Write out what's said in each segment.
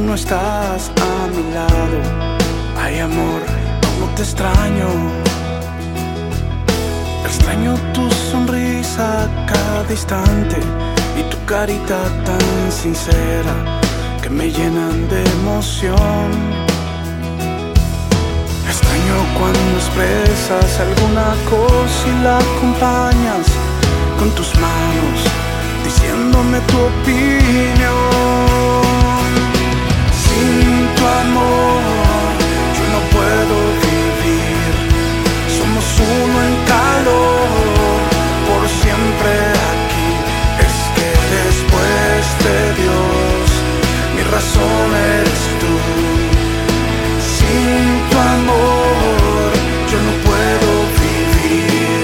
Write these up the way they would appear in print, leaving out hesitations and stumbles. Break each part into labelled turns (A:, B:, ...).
A: no estás a mi lado. Ay, amor, cómo te extraño. Extraño tu sonrisa a cada instante y tu carita tan sincera que me llenan de emoción. Extraño cuando expresas alguna cosa y la acompañas con tus manos, diciéndome tu opinión. Sin tu amor yo no puedo vivir. Somos uno en calor, por siempre aquí. Es que después de Dios, mi razón eres tú. Sin tu amor yo no puedo vivir.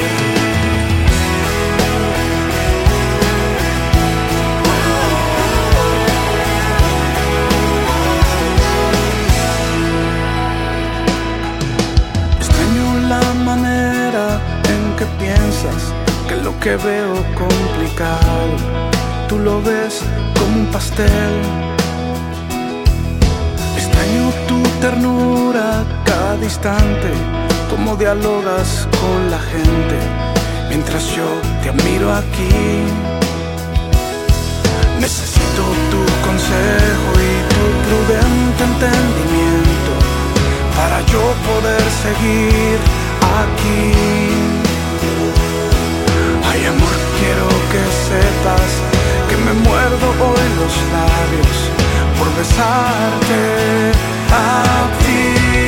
A: Extraño la manera en que piensas que lo que veo complicado, tú lo ves como un pastel. Extraño tu ternura cada instante, como dialogas con la gente, mientras yo te admiro aquí. Necesito tu consejo y tu prudente entendimiento para yo poder seguir aquí. Ay, amor, quiero que sepas que me muerdo hoy los labios por besarte a ti.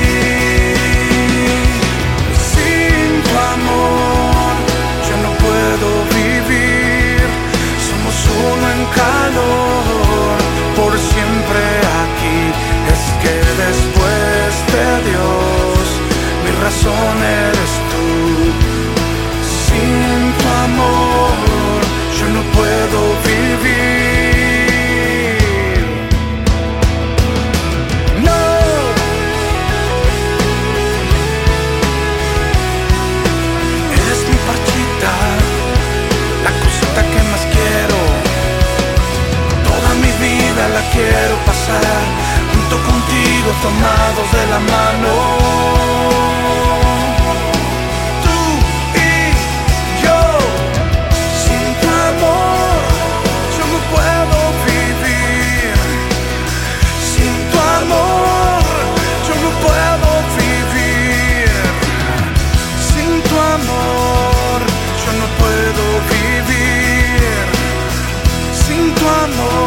A: Sin tu amor yo no puedo vivir. Somos uno en calor, por siempre aquí. Es que después de Dios, mi razón eres tú. Sin tu amor yo no puedo vivir. La quiero pasar junto contigo, tomados de la mano. Tú y yo. Sin tu amor yo no puedo vivir. Sin tu amor yo no puedo vivir. Sin tu amor yo no puedo vivir. Sin tu amor